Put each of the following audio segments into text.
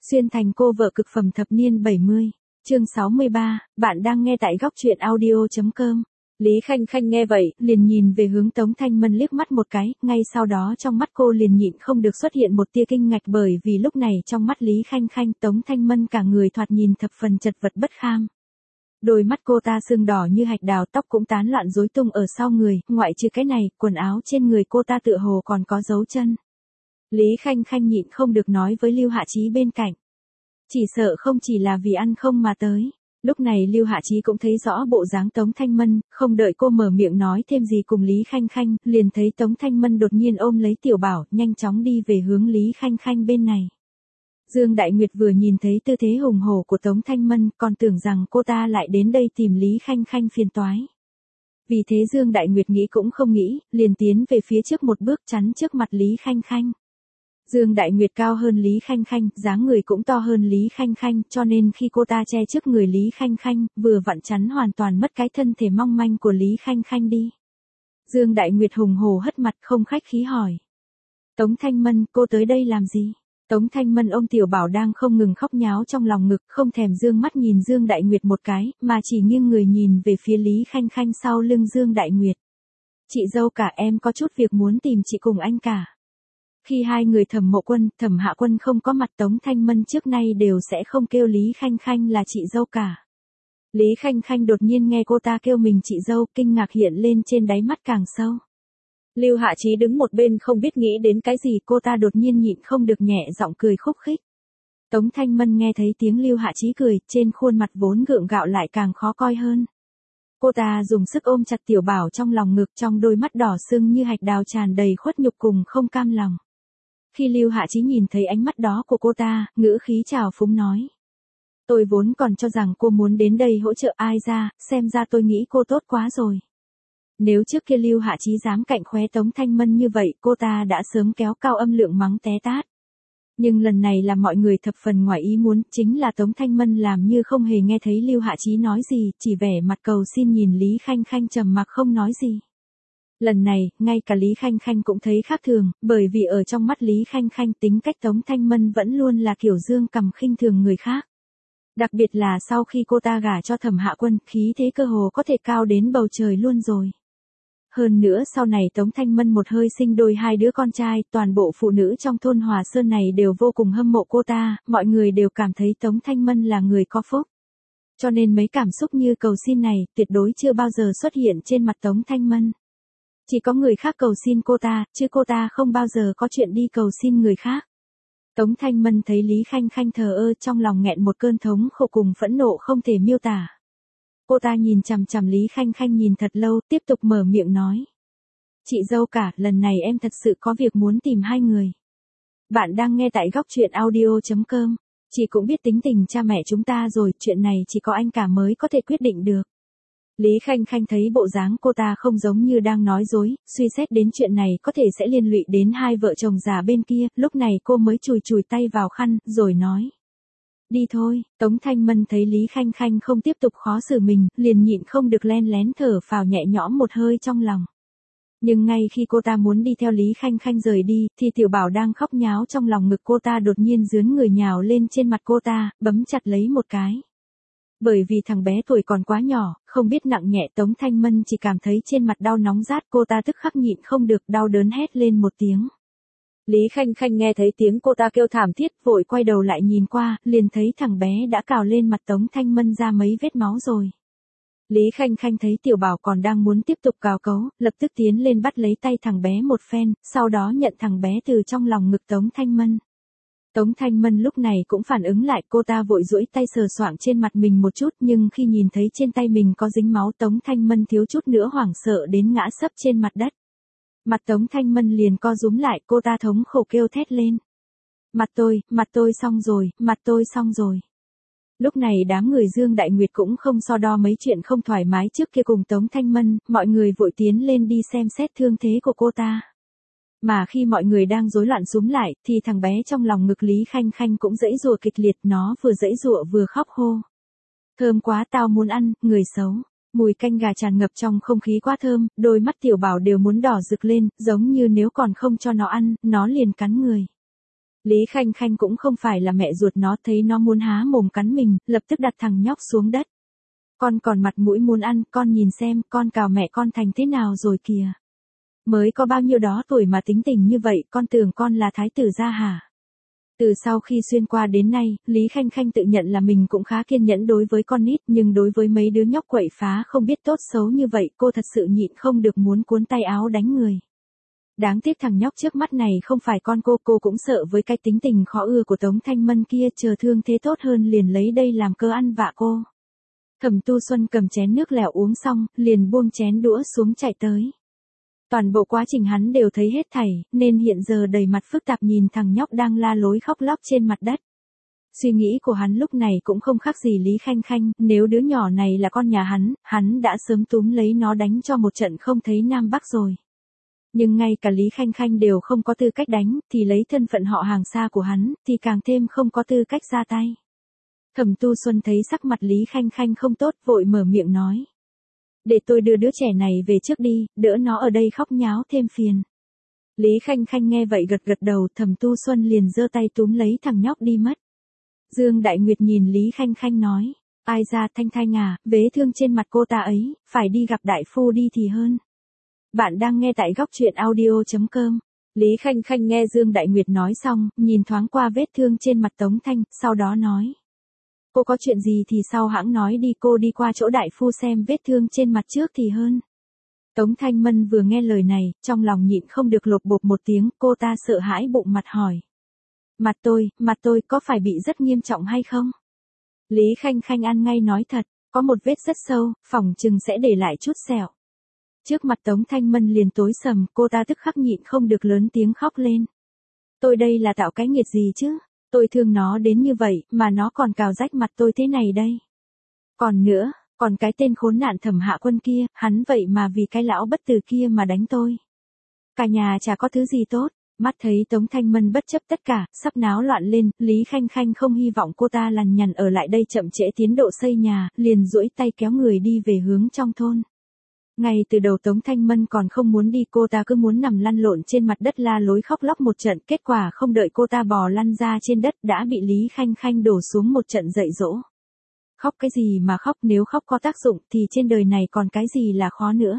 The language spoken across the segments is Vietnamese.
Xuyên thành cô vợ cực phẩm thập niên 70. Chương 63, bạn đang nghe tại góc truyện audio.com. Lý Khanh Khanh nghe vậy, liền nhìn về hướng Tống Thanh Mân liếc mắt một cái, ngay sau đó trong mắt cô liền nhịn không được xuất hiện một tia kinh ngạc, bởi vì lúc này trong mắt Lý Khanh Khanh, Tống Thanh Mân cả người thoạt nhìn thập phần chật vật bất kham. Đôi mắt cô ta sưng đỏ như hạch đào, tóc cũng tán loạn rối tung ở sau người, ngoại trừ cái này, quần áo trên người cô ta tựa hồ còn có dấu chân. Lý Khanh Khanh nhịn không được nói với Lưu Hạ Chí bên cạnh. Chỉ sợ không chỉ là vì ăn không mà tới. Lúc này Lưu Hạ Chí cũng thấy rõ bộ dáng Tống Thanh Mân, không đợi cô mở miệng nói thêm gì cùng Lý Khanh Khanh, liền thấy Tống Thanh Mân đột nhiên ôm lấy Tiểu Bảo, nhanh chóng đi về hướng Lý Khanh Khanh bên này. Dương Đại Nguyệt vừa nhìn thấy tư thế hùng hổ của Tống Thanh Mân, còn tưởng rằng cô ta lại đến đây tìm Lý Khanh Khanh phiền toái. Vì thế Dương Đại Nguyệt nghĩ cũng không nghĩ, liền tiến về phía trước một bước chắn trước mặt Lý Khanh Khanh. Dương Đại Nguyệt cao hơn Lý Khanh Khanh, dáng người cũng to hơn Lý Khanh Khanh, cho nên khi cô ta che trước người Lý Khanh Khanh, vừa vặn chắn hoàn toàn mất cái thân thể mong manh của Lý Khanh Khanh đi. Dương Đại Nguyệt hùng hổ hất mặt không khách khí hỏi. Tống Thanh Mân, cô tới đây làm gì? Tống Thanh Mân ôm Tiểu Bảo đang không ngừng khóc nháo trong lòng ngực, không thèm dương mắt nhìn Dương Đại Nguyệt một cái, mà chỉ nghiêng người nhìn về phía Lý Khanh Khanh sau lưng Dương Đại Nguyệt. Chị dâu cả, em có chút việc muốn tìm chị cùng anh cả. Khi hai người Thẩm Mộ Quân, Thẩm Hạ Quân không có mặt, Tống Thanh Mân trước nay đều sẽ không kêu Lý Khanh Khanh là chị dâu cả. Lý Khanh Khanh đột nhiên nghe cô ta kêu mình chị dâu, kinh ngạc hiện lên trên đáy mắt càng sâu. Lưu Hạ Chí đứng một bên không biết nghĩ đến cái gì, cô ta đột nhiên nhịn không được nhẹ giọng cười khúc khích. Tống Thanh Mân nghe thấy tiếng Lưu Hạ Chí cười, trên khuôn mặt vốn gượng gạo lại càng khó coi hơn. Cô ta dùng sức ôm chặt Tiểu Bảo trong lòng ngực, trong đôi mắt đỏ sưng như hạch đào tràn đầy khuất nhục cùng không cam lòng. Khi Lưu Hạ Chí nhìn thấy ánh mắt đó của cô ta, ngữ khí trào phúng nói. Tôi vốn còn cho rằng cô muốn đến đây hỗ trợ, ai ra, xem ra tôi nghĩ cô tốt quá rồi. Nếu trước kia Lưu Hạ Chí dám cạnh khóe Tống Thanh Mân như vậy, cô ta đã sớm kéo cao âm lượng mắng té tát. Nhưng lần này là mọi người thập phần ngoài ý muốn, chính là Tống Thanh Mân làm như không hề nghe thấy Lưu Hạ Chí nói gì, chỉ vẻ mặt cầu xin nhìn Lý Khanh Khanh trầm mặc không nói gì. Lần này, ngay cả Lý Khanh Khanh cũng thấy khác thường, bởi vì ở trong mắt Lý Khanh Khanh tính cách Tống Thanh Mân vẫn luôn là kiểu dương cầm khinh thường người khác. Đặc biệt là sau khi cô ta gả cho Thẩm Hạ Quân, khí thế cơ hồ có thể cao đến bầu trời luôn rồi. Hơn nữa sau này Tống Thanh Mân một hơi sinh đôi hai đứa con trai, toàn bộ phụ nữ trong thôn Hòa Sơn này đều vô cùng hâm mộ cô ta, mọi người đều cảm thấy Tống Thanh Mân là người có phúc. Cho nên mấy cảm xúc như cầu xin này, tuyệt đối chưa bao giờ xuất hiện trên mặt Tống Thanh Mân. Chỉ có người khác cầu xin cô ta, chứ cô ta không bao giờ có chuyện đi cầu xin người khác. Tống Thanh Mân thấy Lý Khanh Khanh thờ ơ, trong lòng nghẹn một cơn thống khổ cùng phẫn nộ không thể miêu tả. Cô ta nhìn chằm chằm Lý Khanh Khanh nhìn thật lâu, tiếp tục mở miệng nói. Chị dâu cả, lần này em thật sự có việc muốn tìm hai người. Bạn đang nghe tại góc truyện audio.com. Chị cũng biết tính tình cha mẹ chúng ta rồi, chuyện này chỉ có anh cả mới có thể quyết định được. Lý Khanh Khanh thấy bộ dáng cô ta không giống như đang nói dối, suy xét đến chuyện này có thể sẽ liên lụy đến hai vợ chồng già bên kia, lúc này cô mới chùi chùi tay vào khăn, rồi nói. Đi thôi. Tống Thanh Mân thấy Lý Khanh Khanh không tiếp tục khó xử mình, liền nhịn không được len lén thở phào nhẹ nhõm một hơi trong lòng. Nhưng ngay khi cô ta muốn đi theo Lý Khanh Khanh rời đi, thì Tiểu Bảo đang khóc nháo trong lòng ngực cô ta đột nhiên giương người nhào lên trên mặt cô ta, bấm chặt lấy một cái. Bởi vì thằng bé tuổi còn quá nhỏ, không biết nặng nhẹ, Tống Thanh Mân chỉ cảm thấy trên mặt đau nóng rát, cô ta tức khắc nhịn không được, đau đớn hét lên một tiếng. Lý Khanh Khanh nghe thấy tiếng cô ta kêu thảm thiết, vội quay đầu lại nhìn qua, liền thấy thằng bé đã cào lên mặt Tống Thanh Mân ra mấy vết máu rồi. Lý Khanh Khanh thấy Tiểu Bảo còn đang muốn tiếp tục cào cấu, lập tức tiến lên bắt lấy tay thằng bé một phen, sau đó nhận thằng bé từ trong lòng ngực Tống Thanh Mân. Tống Thanh Mân lúc này cũng phản ứng lại, cô ta vội duỗi tay sờ soạng trên mặt mình một chút, nhưng khi nhìn thấy trên tay mình có dính máu, Tống Thanh Mân thiếu chút nữa hoảng sợ đến ngã sấp trên mặt đất. Mặt Tống Thanh Mân liền co rúm lại, cô ta thống khổ kêu thét lên. Mặt tôi xong rồi, mặt tôi xong rồi. Lúc này đám người Dương Đại Nguyệt cũng không so đo mấy chuyện không thoải mái trước kia cùng Tống Thanh Mân, mọi người vội tiến lên đi xem xét thương thế của cô ta. Mà khi mọi người đang rối loạn xúm lại, thì thằng bé trong lòng ngực Lý Khanh Khanh cũng giãy giụa kịch liệt, nó vừa giãy giụa vừa khóc hô. Thơm quá, tao muốn ăn, người xấu. Mùi canh gà tràn ngập trong không khí quá thơm, đôi mắt Tiểu Bảo đều muốn đỏ rực lên, giống như nếu còn không cho nó ăn, nó liền cắn người. Lý Khanh Khanh cũng không phải là mẹ ruột nó, thấy nó muốn há mồm cắn mình, lập tức đặt thằng nhóc xuống đất. Con còn mặt mũi muốn ăn, con nhìn xem, con cào mẹ con thành thế nào rồi kìa. Mới có bao nhiêu đó tuổi mà tính tình như vậy, con tưởng con là thái tử gia hả? Từ sau khi xuyên qua đến nay, Lý Khanh Khanh tự nhận là mình cũng khá kiên nhẫn đối với con nít, nhưng đối với mấy đứa nhóc quậy phá không biết tốt xấu như vậy, cô thật sự nhịn không được muốn cuốn tay áo đánh người. Đáng tiếc thằng nhóc trước mắt này không phải con cô cũng sợ với cái tính tình khó ưa của Tống Thanh Mân kia, chờ thương thế tốt hơn liền lấy đây làm cơ ăn vạ cô. Thẩm Tu Xuân cầm chén nước lèo uống xong, liền buông chén đũa xuống chạy tới. Toàn bộ quá trình hắn đều thấy hết thảy, nên hiện giờ đầy mặt phức tạp nhìn thằng nhóc đang la lối khóc lóc trên mặt đất. Suy nghĩ của hắn lúc này cũng không khác gì Lý Khanh Khanh, nếu đứa nhỏ này là con nhà hắn đã sớm túm lấy nó đánh cho một trận không thấy Nam Bắc rồi. Nhưng ngay cả Lý Khanh Khanh đều không có tư cách đánh, thì lấy thân phận họ hàng xa của hắn, thì càng thêm không có tư cách ra tay. Thẩm Tu Xuân thấy sắc mặt Lý Khanh Khanh không tốt, vội mở miệng nói. Để tôi đưa đứa trẻ này về trước đi, đỡ nó ở đây khóc nháo thêm phiền. Lý Khanh Khanh nghe vậy gật gật đầu, Thẩm Tu Xuân liền giơ tay túm lấy thằng nhóc đi mất. Dương Đại Nguyệt nhìn Lý Khanh Khanh nói, ai ra Thanh Thanh à, vết thương trên mặt cô ta ấy, phải đi gặp đại phu đi thì hơn. Bạn đang nghe tại góc truyện audio.com. Lý Khanh Khanh nghe Dương Đại Nguyệt nói xong, nhìn thoáng qua vết thương trên mặt Tống Thanh, sau đó nói. Cô có chuyện gì thì sau hãng nói đi, cô đi qua chỗ đại phu xem vết thương trên mặt trước thì hơn. Tống Thanh Mân vừa nghe lời này, trong lòng nhịn không được lột bột một tiếng, cô ta sợ hãi bụng mặt hỏi. Mặt tôi có phải bị rất nghiêm trọng hay không? Lý Khanh Khanh ăn ngay nói thật, có một vết rất sâu, phỏng chừng sẽ để lại chút sẹo. Trước mặt Tống Thanh Mân liền tối sầm, cô ta tức khắc nhịn không được lớn tiếng khóc lên. Tôi đây là tạo cái nghiệt gì chứ? Tôi thương nó đến như vậy, mà nó còn cào rách mặt tôi thế này đây. Còn nữa, còn cái tên khốn nạn Thẩm Hạ Quân kia, hắn vậy mà vì cái lão bất tử kia mà đánh tôi. Cả nhà chả có thứ gì tốt. Mắt thấy Tống Thanh Mân bất chấp tất cả, sắp náo loạn lên, Lý Khanh Khanh không hy vọng cô ta lằn nhằn ở lại đây chậm trễ tiến độ xây nhà, liền duỗi tay kéo người đi về hướng trong thôn. Ngay từ đầu Tống Thanh Mân còn không muốn đi, cô ta cứ muốn nằm lăn lộn trên mặt đất la lối khóc lóc một trận, kết quả không đợi cô ta bò lăn ra trên đất đã bị Lý Khanh Khanh đổ xuống một trận dạy dỗ. Khóc cái gì mà khóc, nếu khóc có tác dụng thì trên đời này còn cái gì là khó nữa.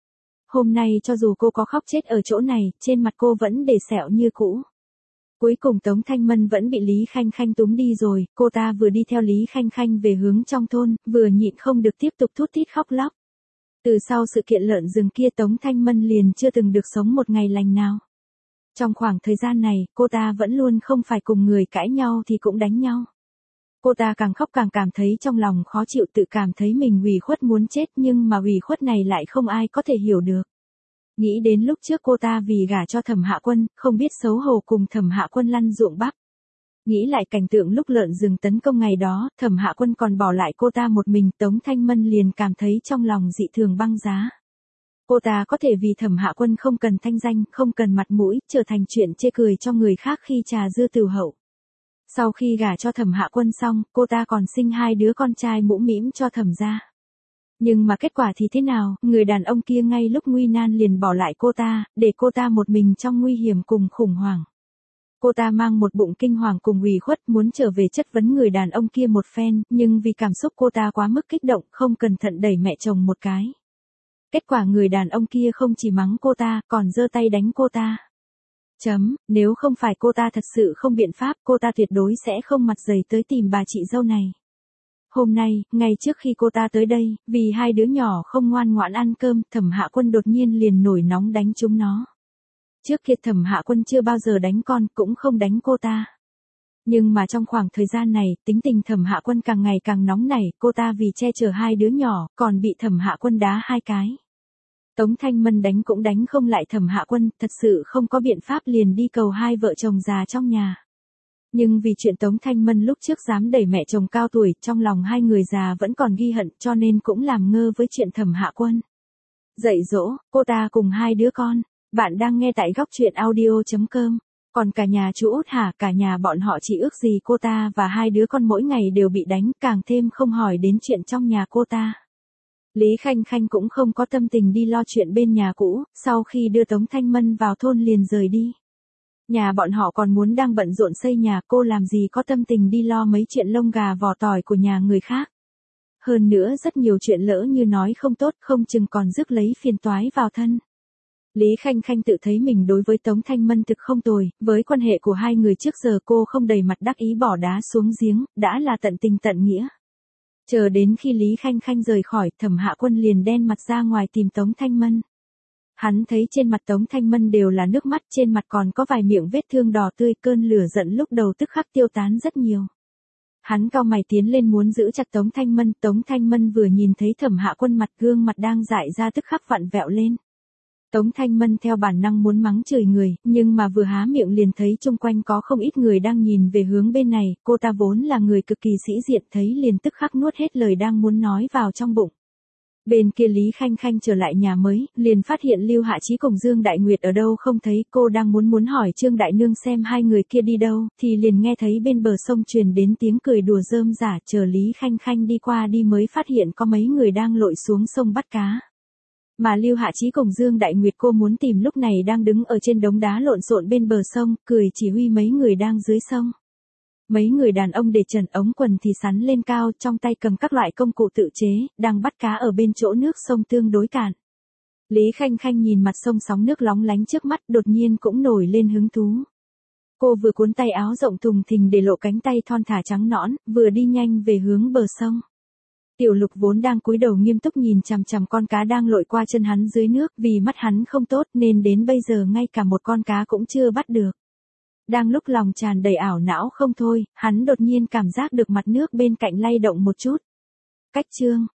Hôm nay cho dù cô có khóc chết ở chỗ này, trên mặt cô vẫn để sẹo như cũ. Cuối cùng Tống Thanh Mân vẫn bị Lý Khanh Khanh túm đi rồi, cô ta vừa đi theo Lý Khanh Khanh về hướng trong thôn, vừa nhịn không được tiếp tục thút thít khóc lóc. Từ sau sự kiện lợn rừng kia Tống Thanh Mân liền chưa từng được sống một ngày lành nào. Trong khoảng thời gian này, cô ta vẫn luôn không phải cùng người cãi nhau thì cũng đánh nhau. Cô ta càng khóc càng cảm thấy trong lòng khó chịu, tự cảm thấy mình ủy khuất muốn chết, nhưng mà ủy khuất này lại không ai có thể hiểu được. Nghĩ đến lúc trước cô ta vì gả cho Thẩm Hạ Quân, không biết xấu hổ cùng Thẩm Hạ Quân lăn ruộng bắp. Nghĩ lại cảnh tượng lúc lợn rừng tấn công ngày đó, Thẩm Hạ Quân còn bỏ lại cô ta một mình, Tống Thanh Mân liền cảm thấy trong lòng dị thường băng giá. Cô ta có thể vì Thẩm Hạ Quân không cần thanh danh, không cần mặt mũi, trở thành chuyện chê cười cho người khác khi trà dư tửu hậu. Sau khi gả cho Thẩm Hạ Quân xong, cô ta còn sinh 2 đứa con trai mũm mĩm cho Thẩm gia. Nhưng mà kết quả thì thế nào, người đàn ông kia ngay lúc nguy nan liền bỏ lại cô ta, để cô ta một mình trong nguy hiểm cùng khủng hoảng. Cô ta mang một bụng kinh hoàng cùng ủy khuất muốn trở về chất vấn người đàn ông kia một phen, nhưng vì cảm xúc cô ta quá mức kích động, không cẩn thận đẩy mẹ chồng một cái. Kết quả người đàn ông kia không chỉ mắng cô ta, còn giơ tay đánh cô ta. Nếu không phải cô ta thật sự không biện pháp, cô ta tuyệt đối sẽ không mặt dày tới tìm bà chị dâu này. Hôm nay, ngay trước khi cô ta tới đây, vì 2 đứa nhỏ không ngoan ngoãn ăn cơm, Thẩm Hạ Quân đột nhiên liền nổi nóng đánh chúng nó. Trước kia Thẩm Hạ Quân chưa bao giờ đánh con, cũng không đánh cô ta. Nhưng mà trong khoảng thời gian này, tính tình Thẩm Hạ Quân càng ngày càng nóng nảy, cô ta vì che chở 2 đứa nhỏ, còn bị Thẩm Hạ Quân đá 2 cái. Tống Thanh Mân đánh cũng đánh không lại Thẩm Hạ Quân, thật sự không có biện pháp liền đi cầu 2 vợ chồng già trong nhà. Nhưng vì chuyện Tống Thanh Mân lúc trước dám đẩy mẹ chồng cao tuổi, trong lòng 2 người già vẫn còn ghi hận, cho nên cũng làm ngơ với chuyện Thẩm Hạ Quân. Dạy dỗ, cô ta cùng 2 đứa con. Bạn đang nghe tại góc truyện audio.com. Còn cả nhà chú Út hả, cả nhà bọn họ chỉ ước gì cô ta và 2 đứa con mỗi ngày đều bị đánh, càng thêm không hỏi đến chuyện trong nhà cô ta. Lý Khanh Khanh cũng không có tâm tình đi lo chuyện bên nhà cũ, sau khi đưa Tống Thanh Mân vào thôn liền rời đi. Nhà bọn họ còn muốn đang bận rộn xây nhà, cô làm gì có tâm tình đi lo mấy chuyện lông gà vỏ tỏi của nhà người khác. Hơn nữa rất nhiều chuyện lỡ như nói không tốt, không chừng còn rước lấy phiền toái vào thân. Lý Khanh Khanh tự thấy mình đối với Tống Thanh Mân thực không tồi, với quan hệ của hai người trước giờ cô không đầy mặt đắc ý bỏ đá xuống giếng, đã là tận tình tận nghĩa. Chờ đến khi Lý Khanh Khanh rời khỏi, Thẩm Hạ Quân liền đen mặt ra ngoài tìm Tống Thanh Mân. Hắn thấy trên mặt Tống Thanh Mân đều là nước mắt, trên mặt còn có vài miệng vết thương đỏ tươi, cơn lửa giận lúc đầu tức khắc tiêu tán rất nhiều. Hắn cau mày tiến lên muốn giữ chặt Tống Thanh Mân vừa nhìn thấy Thẩm Hạ Quân mặt gương mặt đang dại ra tức khắc vặn vẹo lên. Tống Thanh Mân theo bản năng muốn mắng chửi người, nhưng mà vừa há miệng liền thấy chung quanh có không ít người đang nhìn về hướng bên này, cô ta vốn là người cực kỳ sĩ diện thấy liền tức khắc nuốt hết lời đang muốn nói vào trong bụng. Bên kia Lý Khanh Khanh trở lại nhà mới, liền phát hiện Lưu Hạ Chí cùng Dương Đại Nguyệt ở đâu không thấy, cô đang muốn hỏi Trương Đại Nương xem hai người kia đi đâu, thì liền nghe thấy bên bờ sông truyền đến tiếng cười đùa rơm rả, chờ Lý Khanh Khanh đi qua đi mới phát hiện có mấy người đang lội xuống sông bắt cá. Mà Lưu Hạ Chí cùng Dương Đại Nguyệt cô muốn tìm lúc này đang đứng ở trên đống đá lộn xộn bên bờ sông, cười chỉ huy mấy người đang dưới sông. Mấy người đàn ông để trần ống quần thì sắn lên cao, trong tay cầm các loại công cụ tự chế, đang bắt cá ở bên chỗ nước sông tương đối cạn. Lý Khanh Khanh nhìn mặt sông sóng nước lóng lánh trước mắt, đột nhiên cũng nổi lên hứng thú. Cô vừa cuốn tay áo rộng thùng thình để lộ cánh tay thon thả trắng nõn, vừa đi nhanh về hướng bờ sông. Tiểu Lục vốn đang cúi đầu nghiêm túc nhìn chằm chằm con cá đang lội qua chân hắn dưới nước, vì mắt hắn không tốt nên đến bây giờ ngay cả một con cá cũng chưa bắt được. Đang lúc lòng tràn đầy ảo não không thôi, hắn đột nhiên cảm giác được mặt nước bên cạnh lay động một chút. Cách chương